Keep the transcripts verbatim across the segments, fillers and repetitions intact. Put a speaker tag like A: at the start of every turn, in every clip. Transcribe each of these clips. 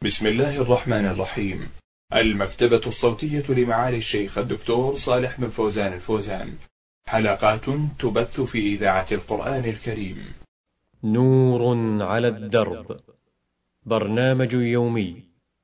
A: بسم الله الرحمن الرحيم. المكتبة الصوتية لمعالي الشيخ الدكتور صالح بن فوزان الفوزان، حلقات تبث في إذاعة القرآن الكريم.
B: نور على الدرب، برنامج يومي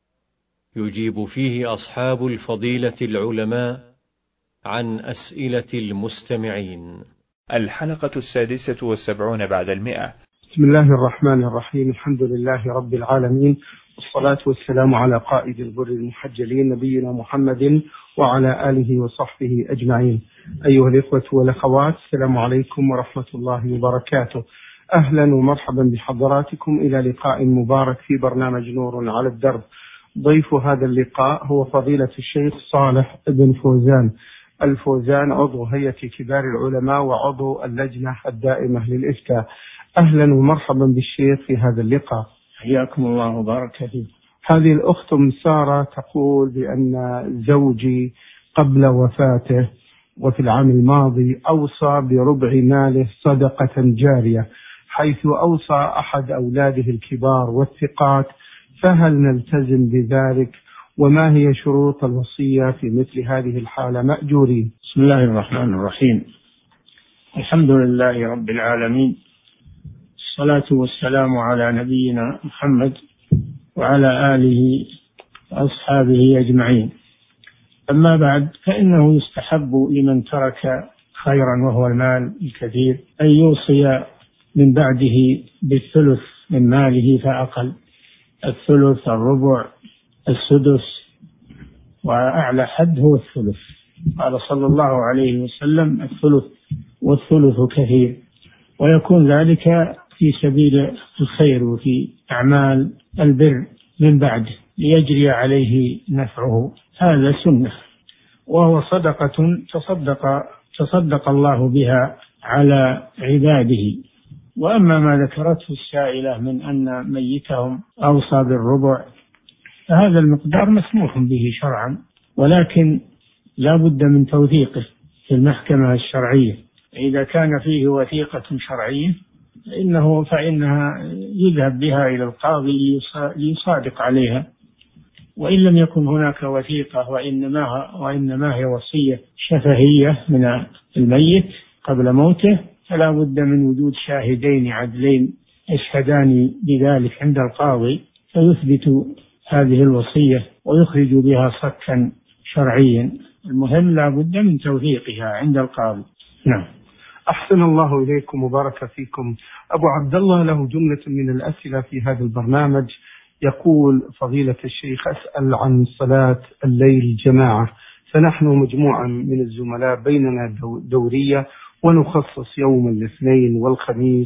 B: يجيب فيه أصحاب الفضيلة العلماء عن أسئلة المستمعين.
A: الحلقة السادسة والسبعون بعد المئة.
C: بسم الله الرحمن الرحيم. الحمد لله رب العالمين، والصلاة والسلام على قائد الغر المحجلين نبينا محمد وعلى آله وصحبه أجمعين. أيها الإخوة والأخوات، السلام عليكم ورحمة الله وبركاته. أهلا ومرحبا بحضراتكم إلى لقاء مبارك في برنامج نور على الدرب. ضيف هذا اللقاء هو فضيلة الشيخ صالح بن فوزان الفوزان، عضو هيئة كبار العلماء وعضو اللجنة الدائمة للإفتاء. أهلا ومرحبا بالشيخ في هذا اللقاء.
D: حياكم الله وبارك فيك.
C: هذه الأخت سارة تقول بأن زوجي قبل وفاته وفي العام الماضي أوصى بربع ماله صدقة جارية، حيث أوصى أحد أولاده الكبار والثقات، فهل نلتزم بذلك؟ وما هي شروط الوصية في مثل هذه الحالة مأجورين؟
D: بسم الله الرحمن الرحيم. الحمد لله رب العالمين، الصلاة والسلام على نبينا محمد وعلى آله وأصحابه أجمعين. أما بعد، فإنه يستحب لمن ترك خيرا وهو المال الكثير أن يوصي من بعده بالثلث من ماله فأقل، الثلث، الربع، السدس، وأعلى حد هو الثلث. قال صلى الله عليه وسلم: الثلث والثلث كثير. ويكون ذلك في سبيل الخير وفي أعمال البر من بعده ليجري عليه نفعه. هذا سنة، وهو صدقة تصدق تصدق الله بها على عباده. وأما ما ذكرته السائلة من أن ميتهم أوصى بالربع، فهذا المقدار مسموح به شرعا، ولكن لا بد من توثيقه في المحكمة الشرعية. إذا كان فيه وثيقة شرعية فإنه فإنها يذهب بها إلى القاضي ليصادق عليها. وإن لم يكن هناك وثيقة وإنما وإنما هي وصية شفهية من الميت قبل موته، فلا بد من وجود شاهدين عدلين يشهدان بذلك عند القاضي فيثبت هذه الوصية ويخرج بها صكا شرعيا. المهم لا بد من توثيقها عند القاضي. نعم.
C: أحسن الله إليكم وبارك فيكم. أبو عبد الله له جملة من الأسئلة في هذا البرنامج. يقول: فضيلة الشيخ، أسأل عن صلاة الليل جماعة، فنحن مجموعة من الزملاء بيننا دورية، ونخصص يوم الاثنين والخميس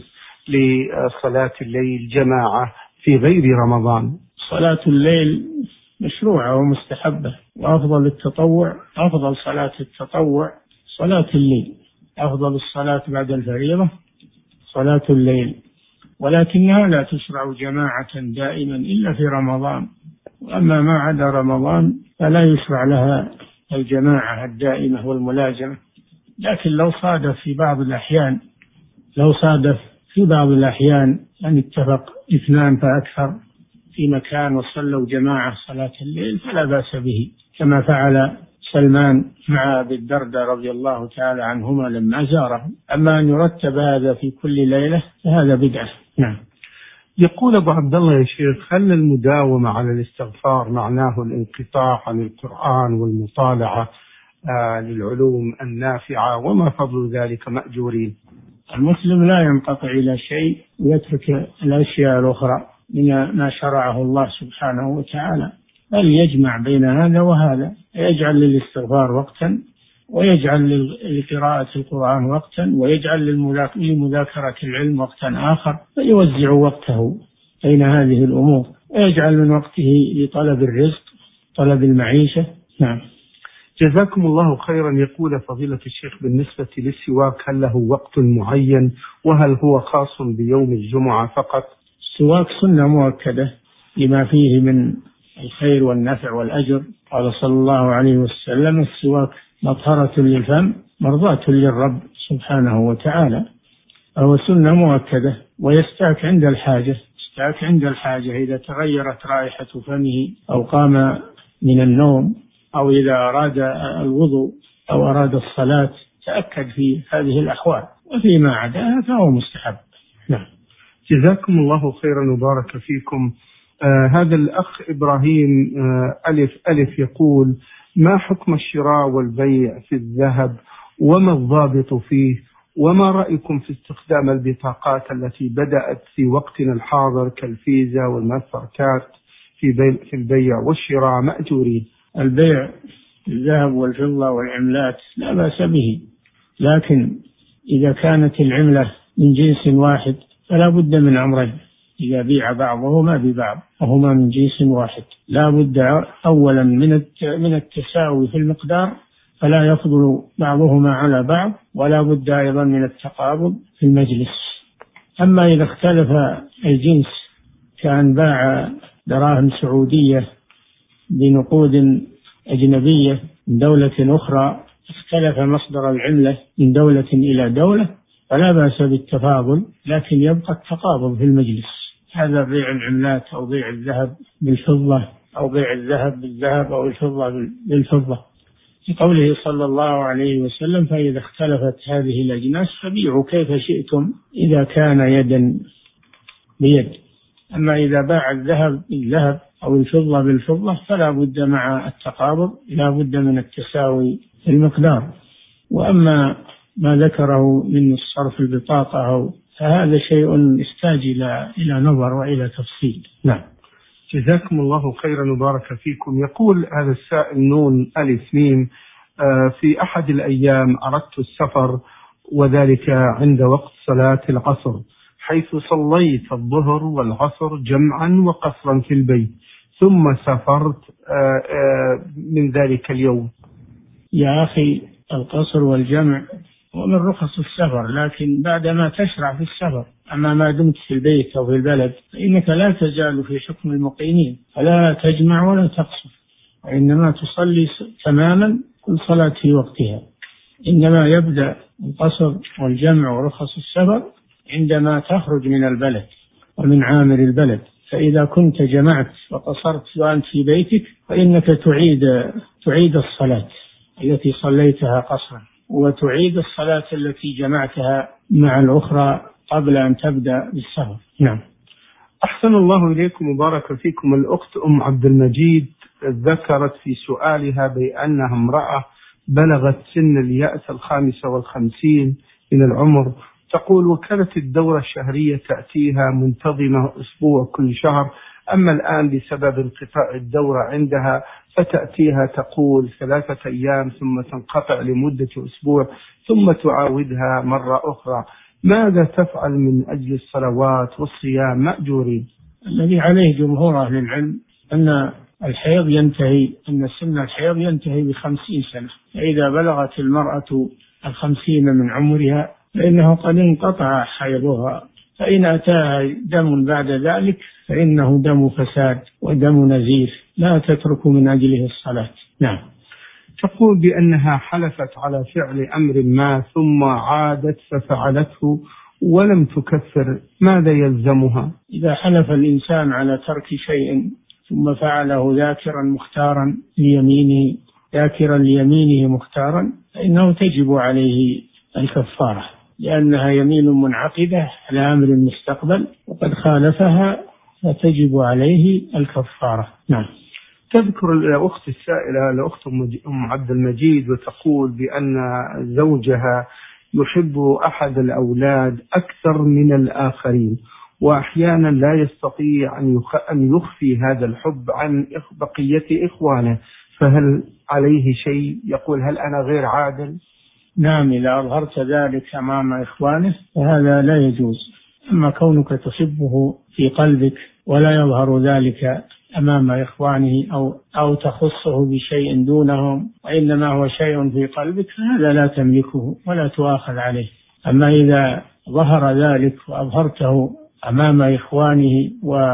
C: لصلاة الليل جماعة في غير رمضان.
D: صلاة الليل مشروعة ومستحبة، وأفضل التطوع أفضل صلاة التطوع صلاة الليل. أفضل الصلاة بعد الفريضة صلاة الليل، ولكنها لا تشرع جماعة دائما إلا في رمضان. وأما ما عدا رمضان فلا يشرع لها الجماعة الدائمة والملازمة. لكن لو صادف في بعض الأحيان لو صادف في بعض الأحيان أن اتفق اثنان فأكثر في مكان وصلوا جماعة صلاة الليل فلا بأس به، كما فعل سلمان مع أبي الدرداء رضي الله تعالى عنهما لما زاره. أما أن يرتب هذا في كل ليلة فهذا بدعة. نعم.
C: يقول أبو عبد الله: يا شيخ، هل المداومة على الاستغفار معناه الانقطاع عن القرآن والمطالعة آه للعلوم النافعة؟ وما فضل ذلك مأجورين؟
D: المسلم لا ينقطع إلى شيء ويترك الأشياء الأخرى من ما شرعه الله سبحانه وتعالى، بل يجمع بين هذا وهذا، يجعل للاستغفار وقتا، ويجعل لقراءة القرآن وقتا، ويجعل لمذاكرة العلم وقتا آخر، فيوزع وقته بين هذه الأمور، ويجعل من وقته لطلب الرزق، طلب المعيشة. نعم.
C: جزاكم الله خيرا. يقول فضيلة الشيخ: بالنسبة للسواك هل له وقت معين؟ وهل هو خاص بيوم الجمعة فقط؟
D: السواك سنة مؤكدة لما فيه من الخير والنفع والأجر. قال صلى الله عليه وسلم: السواك مطهرة للفم مرضاة للرب سبحانه وتعالى. فهو سنة مؤكدة، ويستاك عند الحاجة، يستاك عند الحاجة، إذا تغيرت رائحة فمه أو قام من النوم أو إذا أراد الوضوء أو أراد الصلاة، تأكد في هذه الأحوال، وفيما عداها فهو مستحب. نعم.
C: جزاكم الله خيرا وبارك فيكم. آه هذا الأخ إبراهيم آه ألف ألف يقول: ما حكم الشراء والبيع في الذهب وما الضابط فيه، وما رأيكم في استخدام البطاقات التي بدأت في وقتنا الحاضر كالفيزا والماستر كارت في, في البيع والشراء مأجورين؟
D: البيع الذهب والفضة والعملات لا بأس به، لكن إذا كانت العملة من جنس واحد فلا بد من أمرين: إذا بيع بعضهما ببعض وهما من جنس واحد لا بد أولا من التساوي في المقدار فلا يفضل بعضهما على بعض، ولا بد أيضا من التقابض في المجلس. أما إذا اختلف الجنس كأن باع دراهم سعودية بنقود أجنبية من دولة أخرى، اختلف مصدر العملة من دولة إلى دولة، فلا بأس بالتفاضل، لكن يبقى التقابض في المجلس. هذا بيع العملات أو بيع الذهب بالفضة أو بيع الذهب بالذهب أو الفضة بالفضة، في قوله صلى الله عليه وسلم: فإذا اختلفت هذه الأجناس فبيعوا كيف شئتم إذا كان يدا بيد. أما إذا باع الذهب بالذهب أو الفضة بالفضة فلا بد مع التقابض، لا بد من التساوي في المقدار. وأما ما ذكره من الصرف البطاقة فهذا شيء يحتاج إلى نظر وإلى تفصيل. نعم.
C: جزاكم الله خيرا وبارك فيكم. يقول هذا السائل نون ألف ميم: في أحد الأيام أردت السفر، وذلك عند وقت صلاة العصر، حيث صليت الظهر والعصر جمعا وقصرا في البيت، ثم سافرت من ذلك اليوم.
D: يا أخي، القصر والجمع ومن رخص السفر، لكن بعدما تشرع في السفر. أما ما دمت في البيت أو في البلد فإنك لا تزال في حكم المقيمين، فلا تجمع ولا تقصر، وإنما تصلي تماما كل صلاة في وقتها. إنما يبدأ القصر والجمع ورخص السفر عندما تخرج من البلد ومن عامر البلد. فإذا كنت جمعت وقصرت وأنت في بيتك فإنك تعيد تعيد الصلاة التي صليتها قصرا، وتعيد الصلاة التي جمعتها مع الأخرى قبل أن تبدأ بالسفر. نعم.
C: أحسن الله إليكم وبارك فيكم. الأخت أم عبد المجيد ذكرت في سؤالها بأنها امرأة بلغت سن اليأس الخامسة والخمسين من العمر، تقول: وكانت الدورة الشهرية تأتيها منتظمة أسبوع كل شهر، أما الآن بسبب انقطاع الدورة عندها فتأتيها تقول ثلاثة أيام ثم تنقطع لمدة أسبوع ثم تعاودها مرة أخرى، ماذا تفعل من أجل الصلوات والصيام مأجورين؟
D: الذي عليه جمهور أهل العلم أن الحيض ينتهي أن سن الحيض ينتهي بخمسين سنة، فإذا بلغت المرأة الخمسين من عمرها فإنه قد انقطع حيضها، فإن أتاها دم بعد ذلك فإنه دم فساد ودم نزيف لا تترك من أجله الصلاة. نعم.
C: تقول بأنها حلفت على فعل أمر ما ثم عادت ففعلته ولم تكفر، ماذا يلزمها؟
D: إذا حلف الإنسان على ترك شيء ثم فعله ذاكرا مختارا ليمينه ذاكرا ليمينه مختارا فإنه تجب عليه الكفارة، لأنها يمين منعقدة على أمر المستقبل وقد خالفها فتجب عليه الكفارة. نعم.
C: تذكر الأخت السائلة الأخت أم عبد المجيد وتقول بأن زوجها يحب أحد الأولاد أكثر من الآخرين، وأحيانا لا يستطيع أن يخفي هذا الحب عن بقية إخوانه، فهل عليه شيء؟ يقول: هل أنا غير عادل؟
D: نعم، إذا أظهرت ذلك أمام إخوانه فهذا لا يجوز. أما كونك تحبه في قلبك ولا يظهر ذلك أمام إخوانه أو, أو تخصه بشيء دونهم وإنما هو شيء في قلبك فهذا لا تملكه ولا تؤاخذ عليه. أما إذا ظهر ذلك وأظهرته أمام إخوانه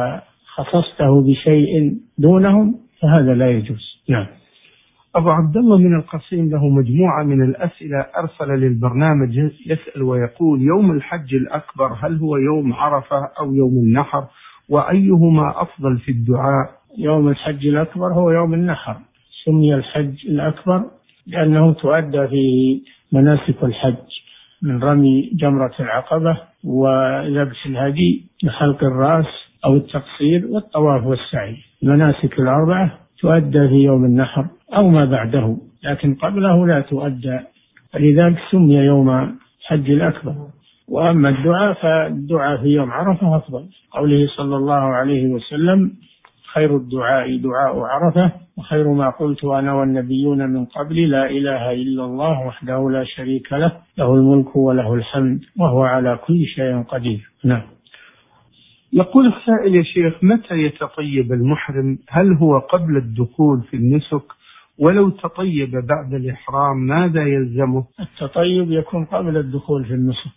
D: وخصصته بشيء دونهم فهذا لا يجوز. نعم.
C: أبو عبد الله من القصيم له مجموعة من الأسئلة أرسل للبرنامج يسأل ويقول: يوم الحج الأكبر هل هو يوم عرفة أو يوم النحر؟ وأيهما أفضل في الدعاء؟
D: يوم الحج الأكبر هو يوم النحر، سمي الحج الأكبر لأنه تؤدى فيه مناسك الحج من رمي جمرة العقبة وذبح الهدي وحلق الرأس أو التقصير والطواف والسعي. المناسك الأربعة تؤدى في يوم النحر أو ما بعده، لكن قبله لا تؤدى، فلذلك سمي يوم الحج الأكبر. وأما الدعاء فالدعاء في يوم عرفة أفضل، قوله صلى الله عليه وسلم: خير الدعاء دعاء عرفة، وخير ما قلت أنا والنبيون من قبلي لا إله إلا الله وحده لا شريك له، له الملك وله الحمد وهو على كل شيء قدير. نعم.
C: يقول السائل: يا شيخ، متى يتطيب المحرم؟ هل هو قبل الدخول في النسك؟ ولو تطيب بعد الإحرام ماذا يلزمه؟
D: التطيب يكون قبل الدخول في النسك،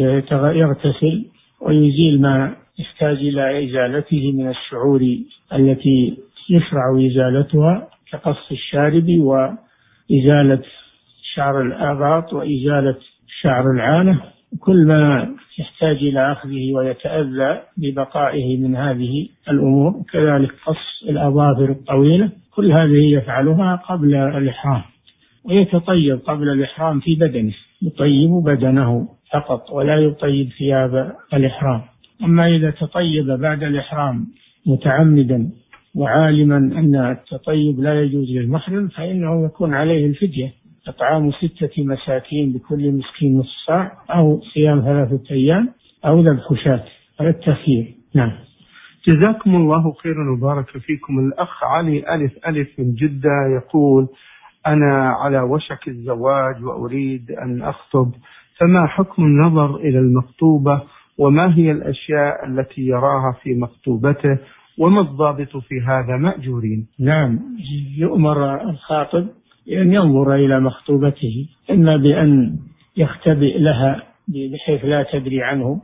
D: يغتسل ويزيل ما يحتاج إلى إزالته من الشعور التي يشرع إزالتها، كقص الشارب وإزالة شعر الآباط وإزالة شعر العانة، كل ما يحتاج إلى أخذه ويتأذى ببقائه من هذه الأمور، كذلك قص الأظافر الطويلة، كل هذه يفعلها قبل الإحرام. ويتطيب قبل الإحرام في بدنه، يطيب بدنه فقط ولا يطيب ثياب الإحرام. أما إذا تطيب بعد الإحرام متعمدا وعالما أن التطيب لا يجوز للمحرم، فإنه يكون عليه الفدية، إطعام ستة مساكين بكل مسكين نصف صاع، أو صيام ثلاثة أيام، أو ذبح شاة، على التخيير. نعم.
C: جزاكم الله خيرا وبارك فيكم. الأخ علي ألف ألف من جدة يقول: أنا على وشك الزواج وأريد أن أخطب، فما حكم النظر إلى المخطوبة؟ وما هي الأشياء التي يراها في مخطوبته؟ وما الضابط في هذا مأجورين؟
D: نعم، يؤمر الخاطب بأن ينظر إلى مخطوبته، إما بأن يختبئ لها بحيث لا تدري عنه،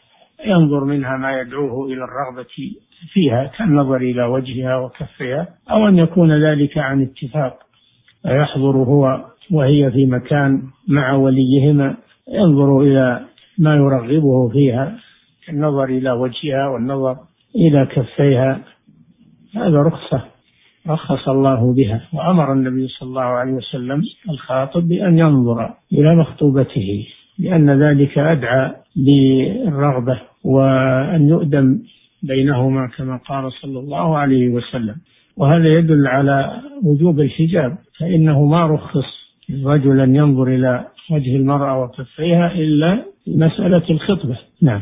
D: ينظر منها ما يدعوه إلى الرغبة فيها كالنظر إلى وجهها وكفها، أو أن يكون ذلك عن اتفاق، يحضر هو وهي في مكان مع وليهما، ينظر إلى ما يرغبه فيها كالنظر إلى وجهها والنظر إلى كفيها. هذا رخصة رخص الله بها، وأمر النبي صلى الله عليه وسلم الخاطب بأن ينظر إلى مخطوبته، لأن ذلك أدعى بالرغبة وأن يؤدم بينهما كما قال صلى الله عليه وسلم. وهذا يدل على وجوب الحجاب، فإنه ما رخص الرجل أن ينظر إلى وجه المرأة وكفيها إلا في مسألة الخطبة. نعم.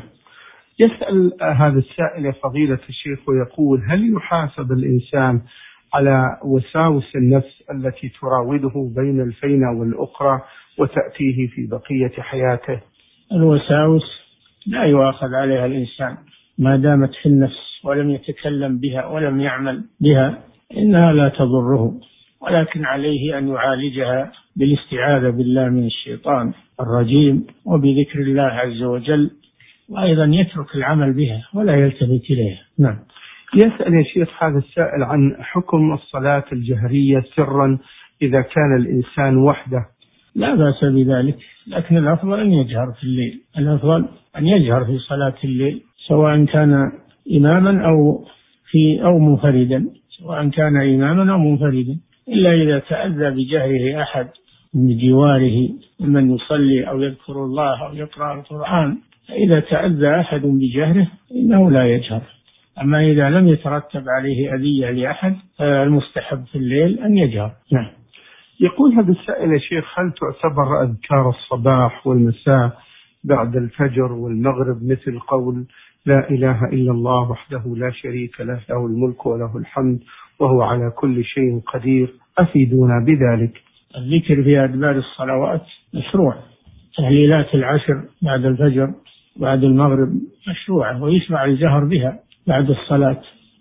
C: يسأل هذا السائل يا فضيلة الشيخ ويقول: هل يحاسب الإنسان على وساوس النفس التي تراوده بين الفينة والأخرى وتأتيه في بقية حياته؟
D: الوساوس لا يؤاخذ عليها الإنسان ما دامت في النفس ولم يتكلم بها ولم يعمل بها، إنها لا تضره، ولكن عليه أن يعالجها بالاستعاذة بالله من الشيطان الرجيم وبذكر الله عز وجل، وأيضا يترك العمل بها ولا يلتفت إليها. نعم.
C: يسأل يا شيخ هذا السائل عن حكم الصلاة الجهرية سرا إذا كان الإنسان وحده.
D: لا بأس بذلك، لكن الأفضل أن يجهر في الليل، الأفضل أن يجهر في صلاة الليل، سواء كان إماما أو في أو منفردا، سواء كان إماما أو منفردا، إلا إذا تأذى بجهره أحد من جواره ممن يصلي أو يذكر الله أو يقرأ القرآن، فإذا تأذى أحد بجهره إنه لا يجهر. أما إذا لم يترتب عليه أذية لأحد فالمستحب في الليل أن يجهر. نعم.
C: يقول هذا السائل: يا شيخ، هل تعتبر أذكار الصباح والمساء بعد الفجر والمغرب مثل قول لا إله إلا الله وحده لا شريك له، له الملك وله الحمد وهو على كل شيء قدير؟ أفيدونا بذلك.
D: الذكر في أدبار الصلوات مشروع، تهليلات العشر بعد الفجر بعد المغرب مشروعة، ويشرع الجهر بها بعد الصلاة،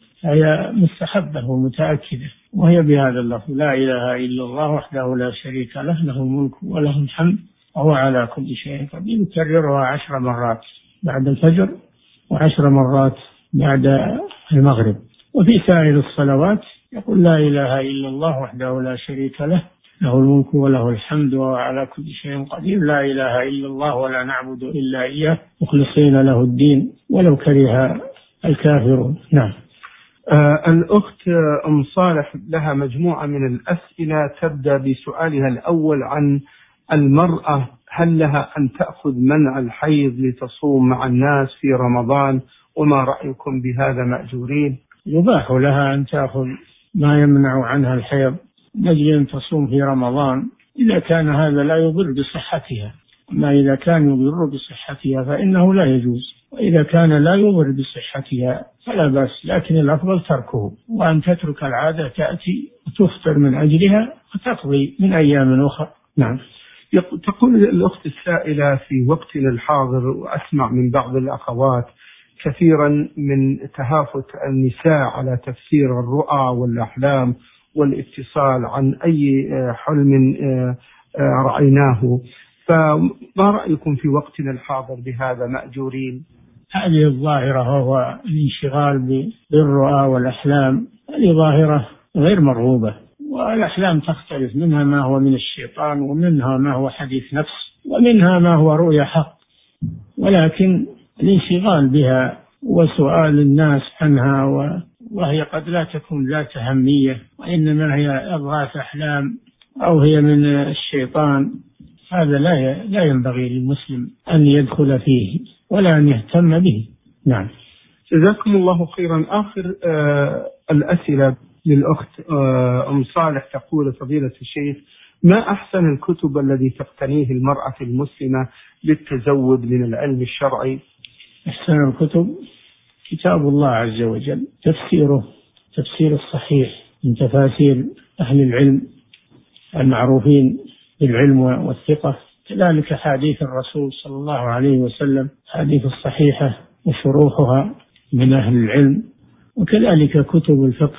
D: هي مستحبة ومتأكدة، وهي بهذا اللفظ: لا إله إلا الله وحده لا شريك له، له الملك وله الحمد وهو على كل شيء قدير. يكررها عشر مرات بعد الفجر وعشر مرات بعد المغرب. وفي سائر الصلوات يقول: لا إله إلا الله وحده لا شريك له، له الملك وله الحمد وهو على كل شيء قدير، لا إله إلا الله ولا نعبد إلا إياه مخلصين له الدين ولو كره الكافرون. نعم.
C: آه الأخت أم صالح لها مجموعة من الأسئلة، تبدأ بسؤالها الأول عن المرأة، هل لها أن تأخذ منع الحيض لتصوم مع الناس في رمضان، وما رأيكم بهذا مأجورين؟
D: يباح لها أن تأخذ ما يمنع عنها الحيض نجل أن تصوم في رمضان إذا كان هذا لا يضر بصحتها. ما إذا كان يضر بصحتها فإنه لا يجوز، وإذا كان لا يضر بصحتها فلا بأس، لكن الأفضل تركه، وأن تترك العادة تأتي وتفطر من أجلها وتقضي من أيام أخرى. نعم.
C: تقول الأخت السائلة: في وقتنا الحاضر وأسمع من بعض الأخوات كثيرا من تهافت النساء على تفسير الرؤى والأحلام والاتصال عن أي حلم رأيناه، فما رأيكم في وقتنا الحاضر بهذا مأجورين؟
D: هذه الظاهرة هو الانشغال بالرؤى والأحلام، هذه ظاهرة غير مرغوبة، والأحلام تختلف، منها ما هو من الشيطان، ومنها ما هو حديث نفس، ومنها ما هو رؤيا حق، ولكن الانشغال بها وسؤال الناس عنها وهي قد لا تكون ذات أهمية، وإنما هي أضغاث أحلام أو هي من الشيطان، هذا لا لا ينبغي للمسلم أن يدخل فيه ولا أن يهتم به. نعم.
C: جزاكم الله خيرا. آخر آه الأسئلة للأخت آه أم صالح، تقول: فضيلة الشيخ، ما أحسن الكتب الذي تقتنيه المرأة المسلمة للتزود من العلم الشرعي؟
D: أحسن الكتب كتاب الله عز وجل، تفسيره تفسير الصحيح من تفاسير أهل العلم المعروفين بالعلم والثقة، كذلك حديث الرسول صلى الله عليه وسلم، حديث الصحيحة وشروحها من أهل العلم، وكذلك كتب الفقه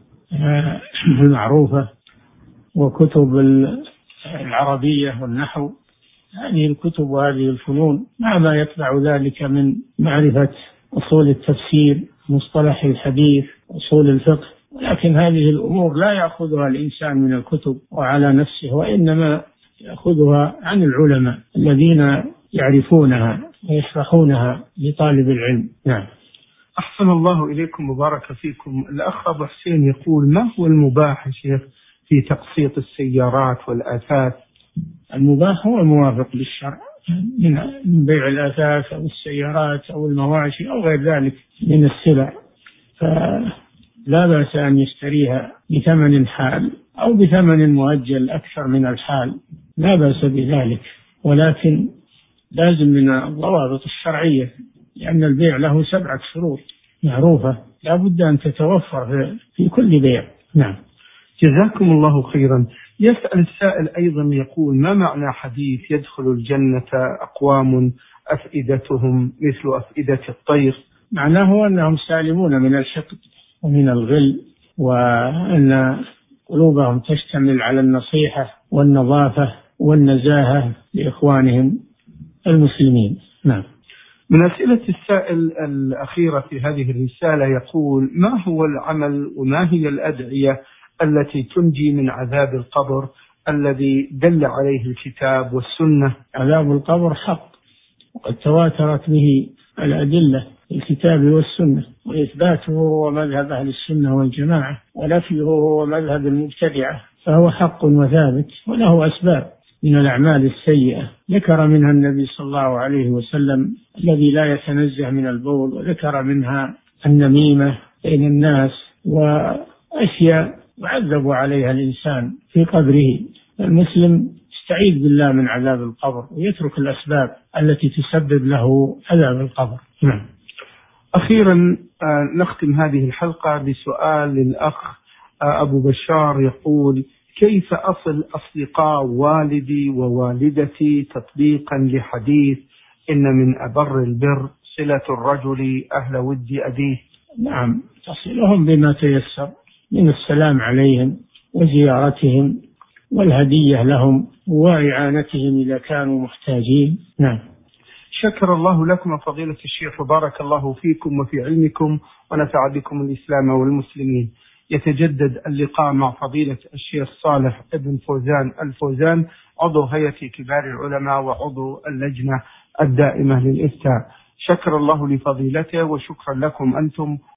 D: المعروفة وكتب العربية والنحو. هذه الكتب وهذه الفنون مع ما يتبع ذلك من معرفة أصول التفسير، مصطلح الحديث، أصول الفقه، ولكن هذه الأمور لا يأخذها الإنسان من الكتب وعلى نفسه، وإنما يأخذها عن العلماء الذين يعرفونها ويشرحونها لطالب العلم. نعم.
C: أحسن الله إليكم وبارك فيكم. الأخ أبو حسين يقول: ما هو المباح يا شيخ في تقسيط السيارات والآثاث؟
D: المباح هو الموافق للشرع من بيع الآثاث أو السيارات أو المواشي أو غير ذلك من السلع، فلا بأس أن يشتريها بثمن حال أو بثمن مؤجل أكثر من الحال، لا بأس بذلك، ولكن لازم من الضوابط الشرعية، لأن البيع له سبعة شروط معروفة لا بد أن تتوفر في كل بيع. نعم.
C: جزاكم الله خيرا. يسأل السائل أيضا يقول: ما معنى حديث يدخل الجنة أقوام أفئدتهم مثل أفئدة الطير؟
D: معناه أنهم سالمون من الحقد ومن الغل، وأن قلوبهم تشتمل على النصيحة والنظافة والنزاهة لإخوانهم المسلمين. نعم.
C: من أسئلة السائل الأخيرة في هذه الرسالة يقول: ما هو العمل وما هي الأدعية التي تنجي من عذاب القبر الذي دل عليه الكتاب والسنة؟
D: عذاب القبر حق، وقد تواترت به الأدلة في الكتاب والسنة، وإثباته هو مذهب أهل السنة والجماعة، ونفيه هو مذهب المبتدعة، فهو حق وثابت، وله أسباب من الأعمال السيئة ذكر منها النبي صلى الله عليه وسلم الذي لا يتنزه من البول، وذكر منها النميمة بين الناس، وأشياء يعذب عليها الإنسان في قبره. المسلم يستعيذ بالله من عذاب القبر ويترك الأسباب التي تسبب له عذاب القبر. نعم.
C: أخيرا نختم هذه الحلقة بسؤال للأخ أبو بشار يقول: كيف أصل أصدقاء والدي ووالدتي تطبيقا لحديث إن من أبر البر صلة الرجل أهل ود أبيه؟
D: نعم، تصلهم بما تيسر من السلام عليهم وزيارتهم والهدية لهم وإعانتهم إذا كانوا محتاجين. نعم.
C: شكر الله لكم فضيلة الشيخ وبارك الله فيكم وفي علمكم ونفع بكم الإسلام والمسلمين. يتجدد اللقاء مع فضيلة الشيخ صالح ابن فوزان الفوزان، عضو هيئة كبار العلماء وعضو اللجنة الدائمة للإفتاء. شكر الله لفضيلته وشكرا لكم أنتم